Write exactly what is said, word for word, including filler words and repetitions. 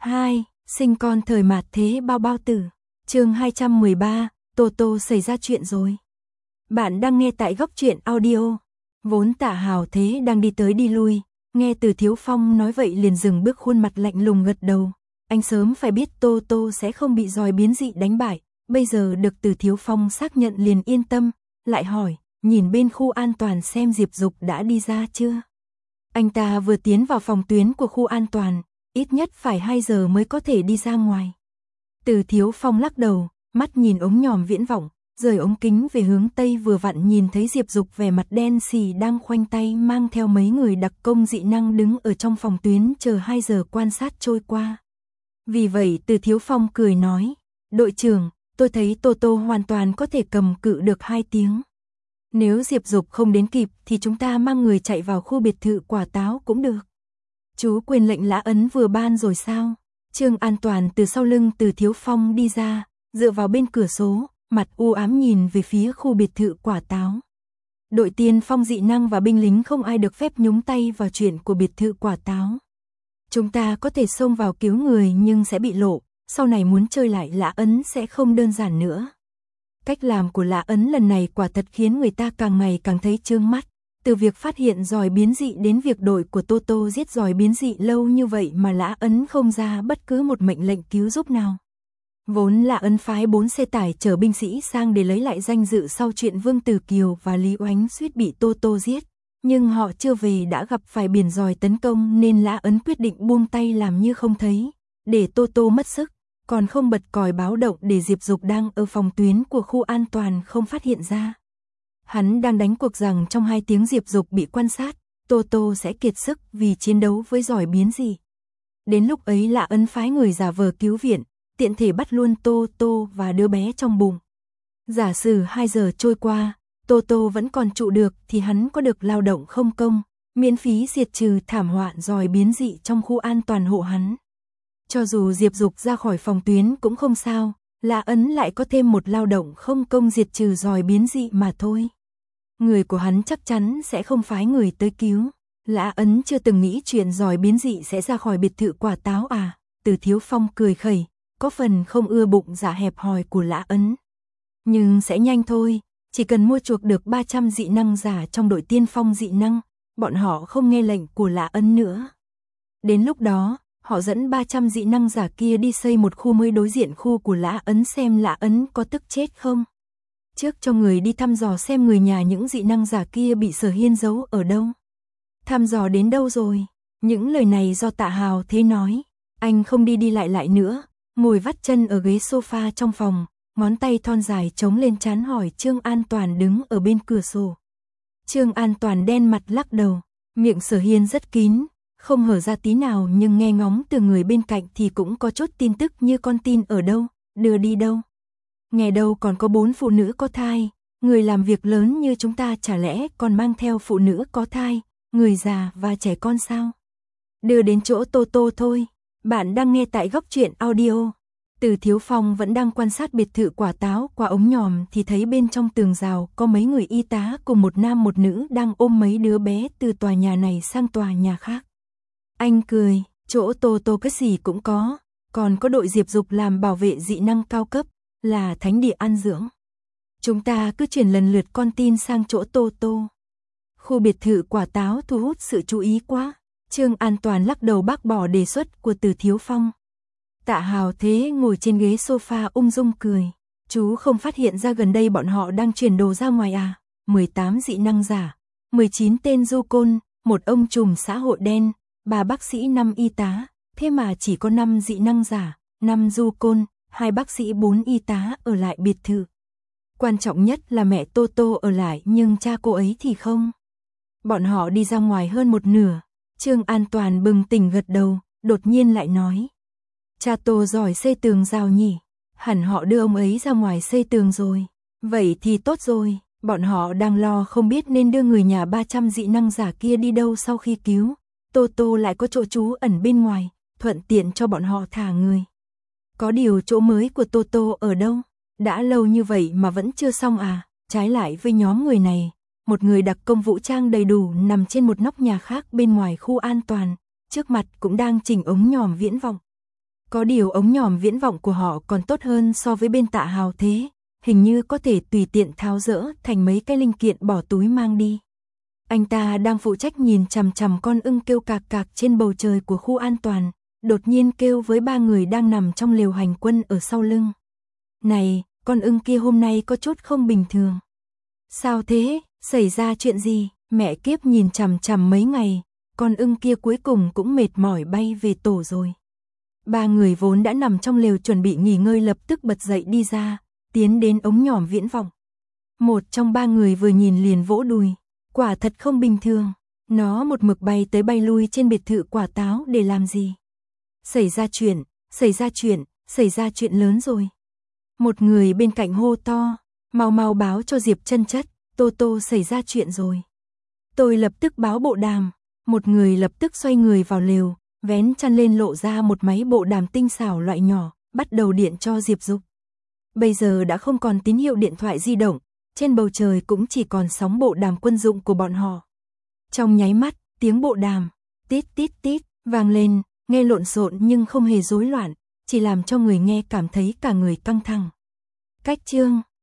hai. Sinh con thời mạt thế bao bao tử. Chương hai trăm mười ba, Tô Tô xảy ra chuyện rồi. Bạn đang nghe tại Góc Truyện Audio. Vốn Tạ Hào Thế đang đi tới đi lui, nghe Từ Thiếu Phong nói vậy liền dừng bước, khuôn mặt lạnh lùng gật đầu. Anh sớm phải biết Tô Tô sẽ không bị giòi biến dị đánh bại, bây giờ được Từ Thiếu Phong xác nhận liền yên tâm, lại hỏi, nhìn bên khu an toàn xem Diệp Dục đã đi ra chưa. Anh ta vừa tiến vào phòng tuyến của khu an toàn, ít nhất phải hai giờ mới có thể đi ra ngoài. Từ Thiếu Phong lắc đầu, mắt nhìn ống nhòm viễn vọng, rời ống kính về hướng Tây, vừa vặn nhìn thấy Diệp Dục vẻ mặt đen xì đang khoanh tay mang theo mấy người đặc công dị năng đứng ở trong phòng tuyến chờ hai giờ quan sát trôi qua. Vì vậy Từ Thiếu Phong cười nói, đội trưởng, tôi thấy Tô Tô hoàn toàn có thể cầm cự được hai tiếng. Nếu Diệp Dục không đến kịp thì chúng ta mang người chạy vào khu biệt thự quả táo cũng được. Chú quyền lệnh Lã Ấn vừa ban rồi sao? Trương An Toàn từ sau lưng Từ Thiếu Phong đi ra, dựa vào bên cửa sổ, mặt u ám nhìn về phía khu biệt thự quả táo. Đội tiên phong dị năng và binh lính không ai được phép nhúng tay vào chuyện của biệt thự quả táo. Chúng ta có thể xông vào cứu người nhưng sẽ bị lộ, sau này muốn chơi lại Lã Ấn sẽ không đơn giản nữa. Cách làm của Lã Ấn lần này quả thật khiến người ta càng ngày càng thấy chướng mắt. Từ việc phát hiện giòi biến dị đến việc đội của Tô Tô giết giòi biến dị lâu như vậy mà Lã Ấn không ra bất cứ một mệnh lệnh cứu giúp nào. Vốn Lã Ấn phái bốn xe tải chở binh sĩ sang để lấy lại danh dự sau chuyện Vương Tử Kiều và Lý Oánh suýt bị Tô Tô giết. Nhưng họ chưa về đã gặp phải biển giòi tấn công nên Lã Ấn quyết định buông tay làm như không thấy, để Tô Tô mất sức, còn không bật còi báo động để Diệp Dục đang ở phòng tuyến của khu an toàn không phát hiện ra. Hắn đang đánh cuộc rằng trong hai tiếng Diệp Dục bị quan sát, Tô Tô sẽ kiệt sức vì chiến đấu với giòi biến dị. Đến lúc ấy Lã Ấn phái người giả vờ cứu viện, tiện thể bắt luôn Tô Tô và đứa bé trong bụng. Giả sử hai giờ trôi qua, Tô Tô vẫn còn trụ được thì hắn có được lao động không công, miễn phí diệt trừ thảm họa giòi biến dị trong khu an toàn hộ hắn. Cho dù Diệp Dục ra khỏi phòng tuyến cũng không sao, Lã Ấn lại có thêm một lao động không công diệt trừ giòi biến dị mà thôi. Người của hắn chắc chắn sẽ không phái người tới cứu. Lã Ấn chưa từng nghĩ chuyện giòi biến dị sẽ ra khỏi biệt thự quả táo à? Từ Thiếu Phong cười khẩy, có phần không ưa bụng dạ hẹp hòi của Lã Ấn. Nhưng sẽ nhanh thôi, chỉ cần mua chuộc được ba trăm dị năng giả trong đội tiên phong dị năng, bọn họ không nghe lệnh của Lã Ấn nữa. Đến lúc đó, họ dẫn ba trăm dị năng giả kia đi xây một khu mới đối diện khu của Lã Ấn xem Lã Ấn có tức chết không. Trước cho người đi thăm dò xem người nhà những dị năng giả kia bị Sở Hiên giấu ở đâu. Thăm dò đến đâu rồi? Những lời này do Tạ Hào Thế nói. Anh không đi đi lại lại nữa, ngồi vắt chân ở ghế sofa trong phòng, ngón tay thon dài chống lên trán hỏi Trương An Toàn đứng ở bên cửa sổ. Trương An Toàn đen mặt lắc đầu, miệng Sở Hiên rất kín, không hở ra tí nào, nhưng nghe ngóng từ người bên cạnh thì cũng có chút tin tức như con tin ở đâu, đưa đi đâu. Nghe đâu còn có bốn phụ nữ có thai, người làm việc lớn như chúng ta chả lẽ còn mang theo phụ nữ có thai, người già và trẻ con sao? Đưa đến chỗ Tô Tô thôi. Bạn đang nghe tại Góc Truyện Audio. Từ Thiếu Phong vẫn đang quan sát biệt thự quả táo qua ống nhòm thì thấy bên trong tường rào có mấy người y tá cùng một nam một nữ đang ôm mấy đứa bé từ tòa nhà này sang tòa nhà khác. Anh cười, chỗ Tô Tô cái gì cũng có, còn có đội Diệp Dục làm bảo vệ dị năng cao cấp, là thánh địa an dưỡng. Chúng ta cứ chuyển lần lượt con tin sang chỗ Tô Tô. Khu biệt thự quả táo thu hút sự chú ý quá. Trương An Toàn lắc đầu bác bỏ đề xuất của Từ Thiếu Phong. Tạ Hào Thế ngồi trên ghế sofa ung dung cười. Chú không phát hiện ra gần đây bọn họ đang chuyển đồ ra ngoài à? mười tám dị năng giả, mười chín tên du côn, một ông trùm xã hội đen, ba bác sĩ, năm y tá, thế mà chỉ có năm dị năng giả, năm du côn, hai bác sĩ, bốn y tá ở lại biệt thự. Quan trọng nhất là mẹ Tô Tô ở lại nhưng cha cô ấy thì không. Bọn họ đi ra ngoài hơn một nửa. Trương An Toàn bừng tỉnh gật đầu, đột nhiên lại nói. Cha Tô giỏi xây tường rào nhỉ, hẳn họ đưa ông ấy ra ngoài xây tường rồi. Vậy thì tốt rồi, bọn họ đang lo không biết nên đưa người nhà ba trăm dị năng giả kia đi đâu sau khi cứu. Tô Tô lại có chỗ trú ẩn bên ngoài, thuận tiện cho bọn họ thả người. Có điều chỗ mới của Tô Tô ở đâu? Đã lâu như vậy mà vẫn chưa xong à? Trái lại với nhóm người này, một người đặc công vũ trang đầy đủ nằm trên một nóc nhà khác bên ngoài khu an toàn, trước mặt cũng đang chỉnh ống nhòm viễn vọng. Có điều ống nhòm viễn vọng của họ còn tốt hơn so với bên Tạ Hào Thế, hình như có thể tùy tiện tháo dỡ thành mấy cái linh kiện bỏ túi mang đi. Anh ta đang phụ trách nhìn chằm chằm con ưng kêu cạc cạc trên bầu trời của khu an toàn, đột nhiên kêu với ba người đang nằm trong lều hành quân ở sau lưng. Này, con ưng kia hôm nay có chút không bình thường. Sao thế, xảy ra chuyện gì? Mẹ kiếp nhìn chằm chằm mấy ngày, con ưng kia cuối cùng cũng mệt mỏi bay về tổ rồi. Ba người vốn đã nằm trong lều chuẩn bị nghỉ ngơi lập tức bật dậy đi ra, tiến đến ống nhòm viễn vọng. Một trong ba người vừa nhìn liền vỗ đùi, quả thật không bình thường, nó một mực bay tới bay lui trên biệt thự quả táo để làm gì? Xảy ra chuyện, xảy ra chuyện, xảy ra chuyện lớn rồi. Một người bên cạnh hô to, mau mau báo cho Diệp Chân Chất, Tô Tô xảy ra chuyện rồi. Tôi lập tức báo bộ đàm, một người lập tức xoay người vào lều, vén chăn lên lộ ra một máy bộ đàm tinh xảo loại nhỏ, bắt đầu điện cho Diệp Dục. Bây giờ đã không còn tín hiệu điện thoại di động, trên bầu trời cũng chỉ còn sóng bộ đàm quân dụng của bọn họ. Trong nháy mắt, tiếng bộ đàm, tít tít tít, vang lên, nghe lộn xộn nhưng không hề rối loạn, chỉ làm cho người nghe cảm thấy cả người căng thẳng. Cách chương